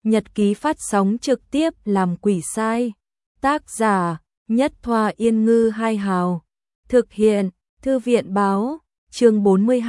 Nhật ký phát sóng trực tiếp làm quỷ sai. Tác giả: Nhất Thoa Yên Ngư Hai Hào. Thực hiện: Thư viện báo. Chương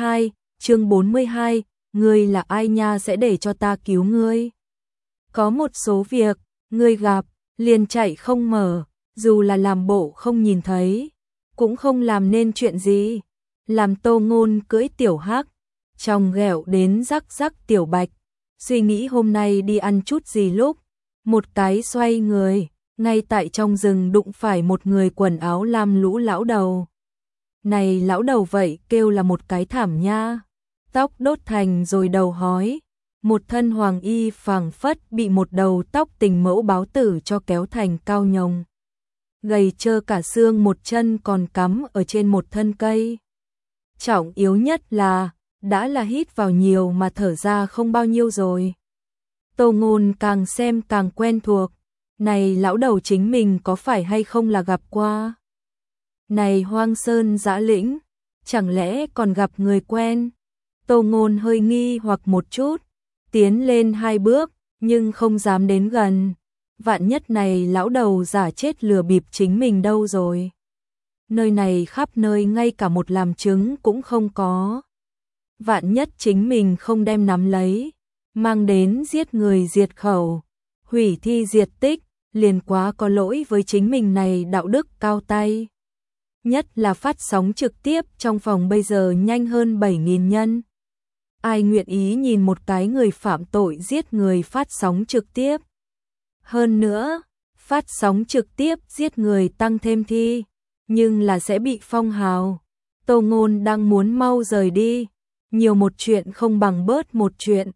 42, ngươi là ai nha, sẽ để cho ta cứu ngươi. Có một số việc, ngươi gặp, liền chạy không mở, dù là làm bộ không nhìn thấy, cũng không làm nên chuyện gì. Làm Tô Ngôn cưỡi tiểu hắc, trong ghẹo đến rắc rắc tiểu bạch, suy nghĩ hôm nay đi ăn chút gì lúc, một cái xoay người, ngay tại trong rừng đụng phải một người quần áo lam lũ lão đầu. Này lão đầu vậy kêu là một cái thảm nha, tóc đốt thành rồi đầu hói, một thân hoàng y phảng phất bị một đầu tóc tình mẫu báo tử cho kéo thành cao nhồng. Gầy trơ cả xương, một chân còn cắm ở trên một thân cây. Trọng yếu nhất là, đã là hít vào nhiều mà thở ra không bao nhiêu rồi. Tô Ngôn càng xem càng quen thuộc, này lão đầu chính mình có phải hay không là gặp qua. Này hoang sơn dã lĩnh, chẳng lẽ còn gặp người quen. Tô Ngôn hơi nghi hoặc một chút, tiến lên 2 bước, nhưng không dám đến gần. Vạn nhất này lão đầu giả chết lừa bịp chính mình đâu rồi. Nơi này khắp nơi ngay cả một làm chứng cũng không có. Vạn nhất chính mình không đem nắm lấy, mang đến giết người diệt khẩu, hủy thi diệt tích, liền quá có lỗi với chính mình này đạo đức cao tay. Nhất là phát sóng trực tiếp trong phòng bây giờ nhanh hơn 7.000 nhân. Ai nguyện ý nhìn một cái người phạm tội giết người phát sóng trực tiếp. Hơn nữa, phát sóng trực tiếp giết người tăng thêm thi, nhưng là sẽ bị phong hào. Tô Ngôn đang muốn mau rời đi, nhiều một chuyện không bằng bớt một chuyện.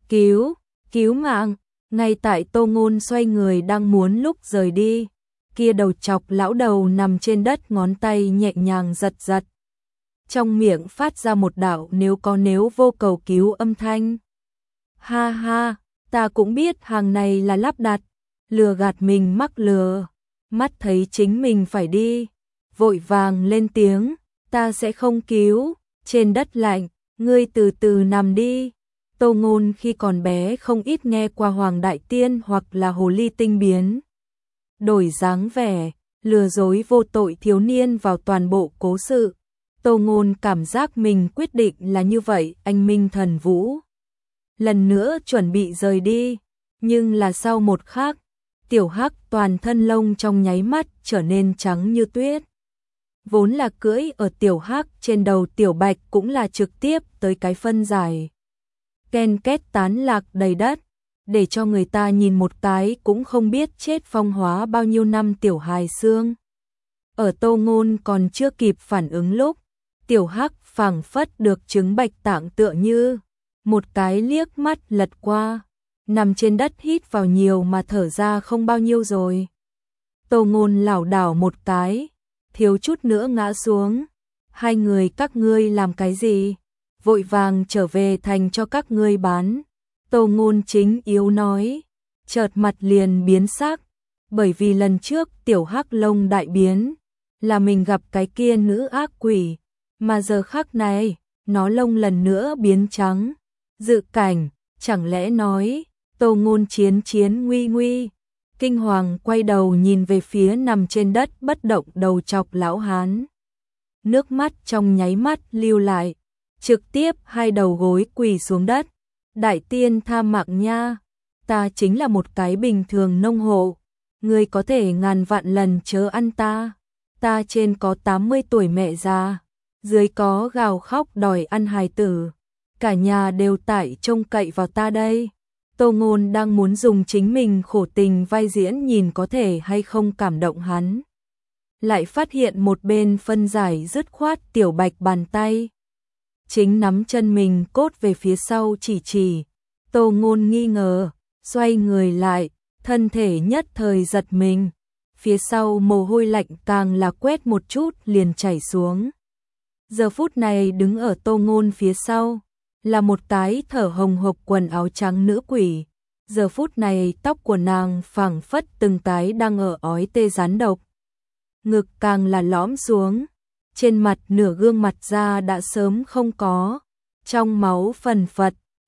Cứu mạng. Ngay tại Tô Ngôn xoay người đang muốn lúc rời đi, kia đầu chọc lão đầu nằm trên đất, ngón tay nhẹ nhàng giật giật. Trong miệng phát ra một đạo nếu vô cầu cứu âm thanh. Ha ha, ta cũng biết hàng này là lắp đặt, lừa gạt mình mắc lừa. Mắt thấy chính mình phải đi, vội vàng lên tiếng, ta sẽ không cứu, trên đất lạnh, ngươi từ từ nằm đi. Tô Ngôn khi còn bé không ít nghe qua Hoàng Đại Tiên hoặc là Hồ Ly Tinh biến đổi dáng vẻ, lừa dối vô tội thiếu niên vào toàn bộ cố sự. Tô Ngôn cảm giác mình quyết định là như vậy, anh minh thần vũ. Lần nữa chuẩn bị rời đi, nhưng là sau một khắc, tiểu hắc toàn thân lông trong nháy mắt trở nên trắng như tuyết. Vốn là cưỡi ở tiểu hắc trên đầu tiểu bạch cũng là trực tiếp tới cái phân giải. Ken két tán lạc đầy đất, để cho người ta nhìn một cái cũng không biết chết phong hóa bao nhiêu năm tiểu hài xương. Ở Tô Ngôn còn chưa kịp phản ứng lúc, tiểu hắc phảng phất được trứng bạch tạng tựa như, một cái liếc mắt lật qua, nằm trên đất hít vào nhiều mà thở ra không bao nhiêu rồi. Tô Ngôn lảo đảo một cái, thiếu chút nữa ngã xuống. Hai người các ngươi làm cái gì? Vội vàng trở về thành cho các ngươi bán. Tô Ngôn chính yếu nói, chợt mặt liền biến sắc, bởi vì lần trước tiểu hắc lông đại biến, là mình gặp cái kia nữ ác quỷ, mà giờ khắc này, nó lông lần nữa biến trắng. Dự cảnh, chẳng lẽ nói, Tô Ngôn chiến nguy. Kinh hoàng quay đầu nhìn về phía nằm trên đất bất động đầu chọc lão hán. Nước mắt trong nháy mắt lưu lại, trực tiếp 2 đầu gối quỳ xuống đất. Đại tiên tha mạng nha, ta chính là một cái bình thường nông hộ, ngươi có thể ngàn vạn lần chớ ăn ta. Ta trên có 80 tuổi mẹ già, dưới có gào khóc đòi ăn hài tử, cả nhà đều tại trông cậy vào ta đây. Tô Ngôn đang muốn dùng chính mình khổ tình vai diễn nhìn có thể hay không cảm động hắn. Lại phát hiện một bên phân giải dứt khoát tiểu bạch bàn tay. Chính nắm chân mình cốt về phía sau chỉ. Tô Ngôn nghi ngờ, xoay người lại, thân thể nhất thời giật mình. Phía sau mồ hôi lạnh càng là quét một chút liền chảy xuống. Giờ phút này đứng ở Tô Ngôn phía sau, là một cái thở hồng hộc quần áo trắng nữ quỷ. Giờ phút này tóc của nàng phảng phất từng cái đang ở ói tê rán độc. Ngực càng là lõm xuống, trên mặt nửa gương mặt da đã sớm không có, trong máu phần phật,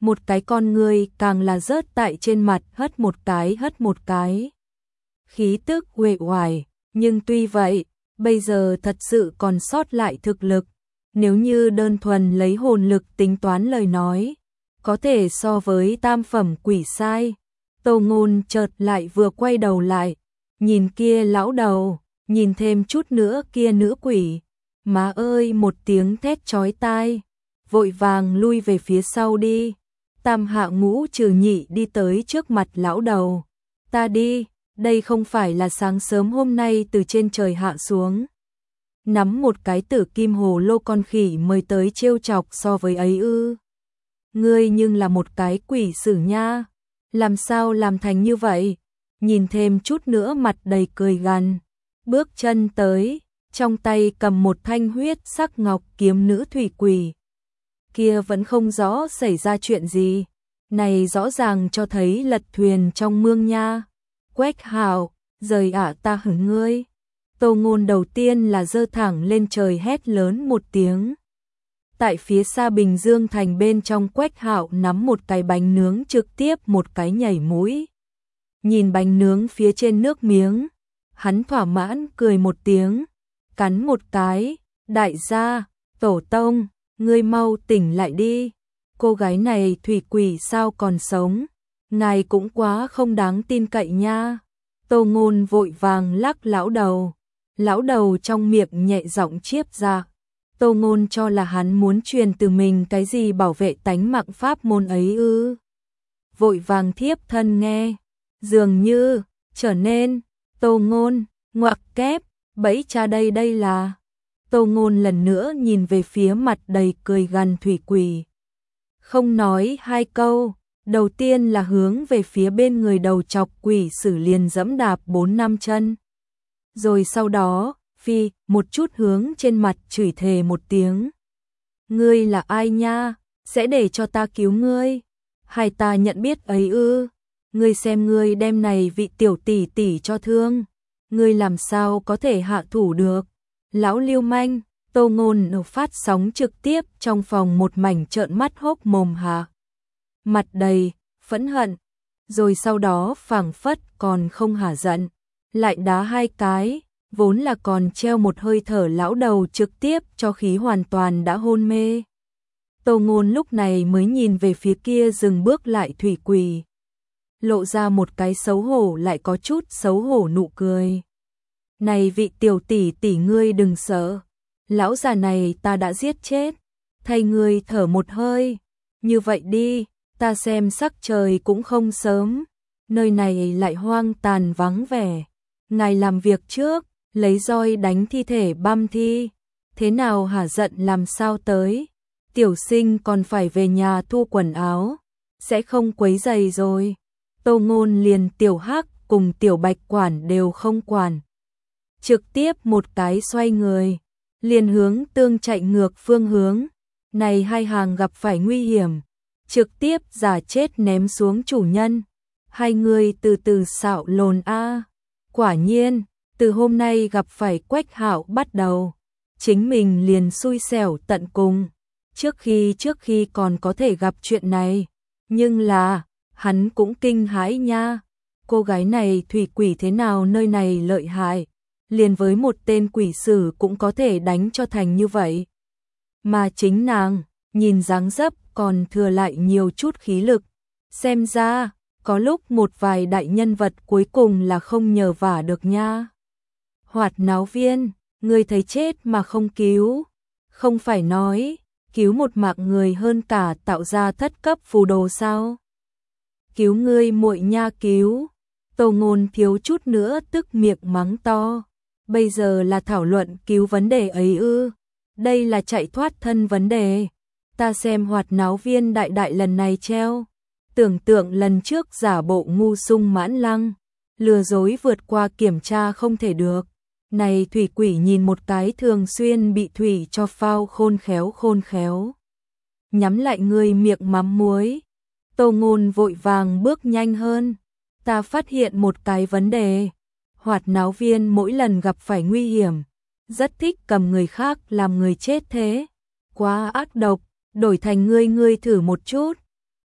một cái con ngươi càng là rớt tại trên mặt hất một cái. Khí tức uể oải, nhưng tuy vậy, bây giờ thật sự còn sót lại thực lực, nếu như đơn thuần lấy hồn lực tính toán lời nói, có thể so với tam phẩm quỷ sai. Tô Ngôn chợt lại vừa quay đầu lại, nhìn kia lão đầu, nhìn thêm chút nữa kia nữ quỷ, má ơi một tiếng thét chói tai, vội vàng lui về phía sau đi. Tam Hạ Ngũ Trừ Nhị đi tới trước mặt lão đầu, ta đi, đây không phải là sáng sớm hôm nay từ trên trời hạ xuống, nắm một cái tử kim hồ lô con khỉ mới tới trêu chọc so với ấy ư? Ngươi nhưng là một cái quỷ sử nha, làm sao làm thành như vậy? Nhìn thêm chút nữa mặt đầy cười gằn, bước chân tới, trong tay cầm một thanh huyết sắc ngọc kiếm nữ thủy quỷ. Kia vẫn không rõ xảy ra chuyện gì, này rõ ràng cho thấy lật thuyền trong mương nha. Quách Hạo, rời ta hửng ngươi. Tô Ngôn đầu tiên là giơ thẳng lên trời hét lớn một tiếng. Tại phía xa Bình Dương thành bên trong, Quách Hạo nắm một cái bánh nướng trực tiếp một cái nhảy mũi. Nhìn bánh nướng phía trên nước miếng, hắn thỏa mãn cười một tiếng, cắn một cái, đại gia, tổ tông, ngươi mau tỉnh lại đi. Cô gái này thủy quỷ sao còn sống, ngài cũng quá không đáng tin cậy nha. Tô Ngôn vội vàng lắc lão đầu trong miệng nhẹ giọng chiếp ra. Tô Ngôn cho là hắn muốn truyền từ mình cái gì bảo vệ tánh mạng pháp môn ấy ư. Vội vàng thiếp thân nghe, dường như, trở nên, Tô Ngôn, ngoặc kép, bẫy cha đây là. Tô Ngôn lần nữa nhìn về phía mặt đầy cười gằn thủy quỷ. Không nói hai câu, đầu tiên là hướng về phía bên người đầu chọc quỷ sử liền dẫm đạp 4-5 chân. Rồi sau đó, phi, một chút hướng trên mặt chửi thề một tiếng. Ngươi là ai nha, sẽ để cho ta cứu ngươi? Hay ta nhận biết ấy ư? Ngươi xem ngươi đem này vị tiểu tỷ tỷ cho thương, ngươi làm sao có thể hạ thủ được? Lão lưu manh. Tô Ngôn phát sóng trực tiếp trong phòng một mảnh trợn mắt hốc mồm hạ. Mặt đầy, phẫn hận, rồi sau đó phảng phất còn không hả giận, lại đá hai cái, vốn là còn treo một hơi thở lão đầu trực tiếp cho khí hoàn toàn đã hôn mê. Tô Ngôn lúc này mới nhìn về phía kia dừng bước lại thủy quỷ, lộ ra một cái xấu hổ lại có chút xấu hổ nụ cười. Này vị tiểu tỷ tỷ ngươi đừng sợ. Lão già này ta đã giết chết, thay ngươi thở một hơi, như vậy đi, ta xem sắc trời cũng không sớm, nơi này lại hoang tàn vắng vẻ, ngài làm việc trước, lấy roi đánh thi thể băm thi, thế nào hả giận làm sao tới, tiểu sinh còn phải về nhà thu quần áo, sẽ không quấy rầy rồi. Tô Ngôn liền tiểu Hắc cùng tiểu Bạch quản đều không quản, trực tiếp một cái xoay người, liền hướng tương chạy ngược phương hướng. Này hai hàng gặp phải nguy hiểm, trực tiếp giả chết ném xuống chủ nhân. Hai người từ từ xạo lồn a. Quả nhiên, từ hôm nay gặp phải Quách Hạo bắt đầu, chính mình liền xui xẻo tận cùng. Trước khi còn có thể gặp chuyện này, nhưng là, hắn cũng kinh hãi nha. Cô gái này thủy quỷ thế nào nơi này lợi hại, liền với một tên quỷ sử cũng có thể đánh cho thành như vậy. Mà chính nàng, nhìn dáng dấp còn thừa lại nhiều chút khí lực. Xem ra, có lúc một vài đại nhân vật cuối cùng là không nhờ vả được nha. Hoạt náo viên, người thấy chết mà không cứu. Không phải nói, cứu một mạng người hơn cả tạo ra thất cấp phù đồ sao? Cứu ngươi muội nha cứu. Tô Ngôn thiếu chút nữa tức miệng mắng to. Bây giờ là thảo luận cứu vấn đề ấy ư? Đây là chạy thoát thân vấn đề. Ta xem hoạt náo viên đại lần này treo. Tưởng tượng lần trước giả bộ ngu sung mãn lăng, lừa dối vượt qua kiểm tra không thể được. Này thủy quỷ nhìn một cái thường xuyên bị thủy cho phao khôn khéo. Nhắm lại người miệng mắm muối. Tô Ngôn vội vàng bước nhanh hơn. Ta phát hiện một cái vấn đề. Hoạt náo viên mỗi lần gặp phải nguy hiểm, rất thích cầm người khác làm người chết thế. Quá ác độc, đổi thành ngươi thử một chút.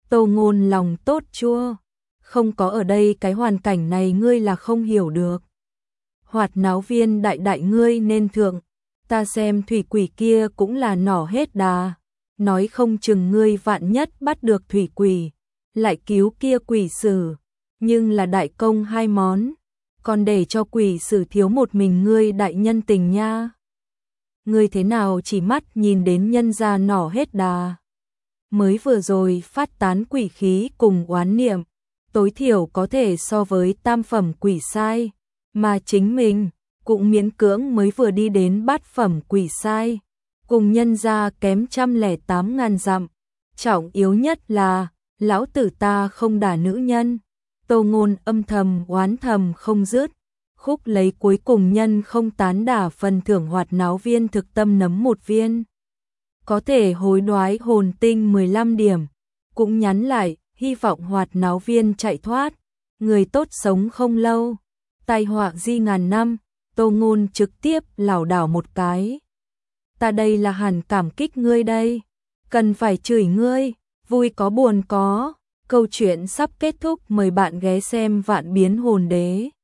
Tô Ngôn lòng tốt chua, không có ở đây cái hoàn cảnh này ngươi là không hiểu được. Hoạt náo viên đại đại ngươi nên thượng, ta xem thủy quỷ kia cũng là nỏ hết đà, nói không chừng ngươi vạn nhất bắt được thủy quỷ, lại cứu kia quỷ sử, nhưng là đại công hai món, còn để cho quỷ sử thiếu một mình ngươi đại nhân tình nha. Ngươi thế nào chỉ mắt nhìn đến nhân gia nỏ hết đà. Mới vừa rồi phát tán quỷ khí cùng oán niệm, tối thiểu có thể so với tam phẩm quỷ sai, mà chính mình cũng miễn cưỡng mới vừa đi đến bát phẩm quỷ sai, cùng nhân gia kém 108.000 dặm. Trọng yếu nhất là, lão tử ta không đả nữ nhân. Tô Ngôn âm thầm oán thầm không dứt, khúc lấy cuối cùng nhân không tán đả phần thưởng hoạt náo viên thực tâm nấm một viên. Có thể hối đoái hồn tinh 15 điểm, cũng nhắn lại, hy vọng hoạt náo viên chạy thoát, người tốt sống không lâu, tai họa di ngàn năm. Tô Ngôn trực tiếp lảo đảo một cái. Ta đây là hẳn cảm kích ngươi đây, cần phải chửi ngươi, vui có buồn có. Câu chuyện sắp kết thúc, mời bạn ghé xem Vạn Biến Hồn Đế.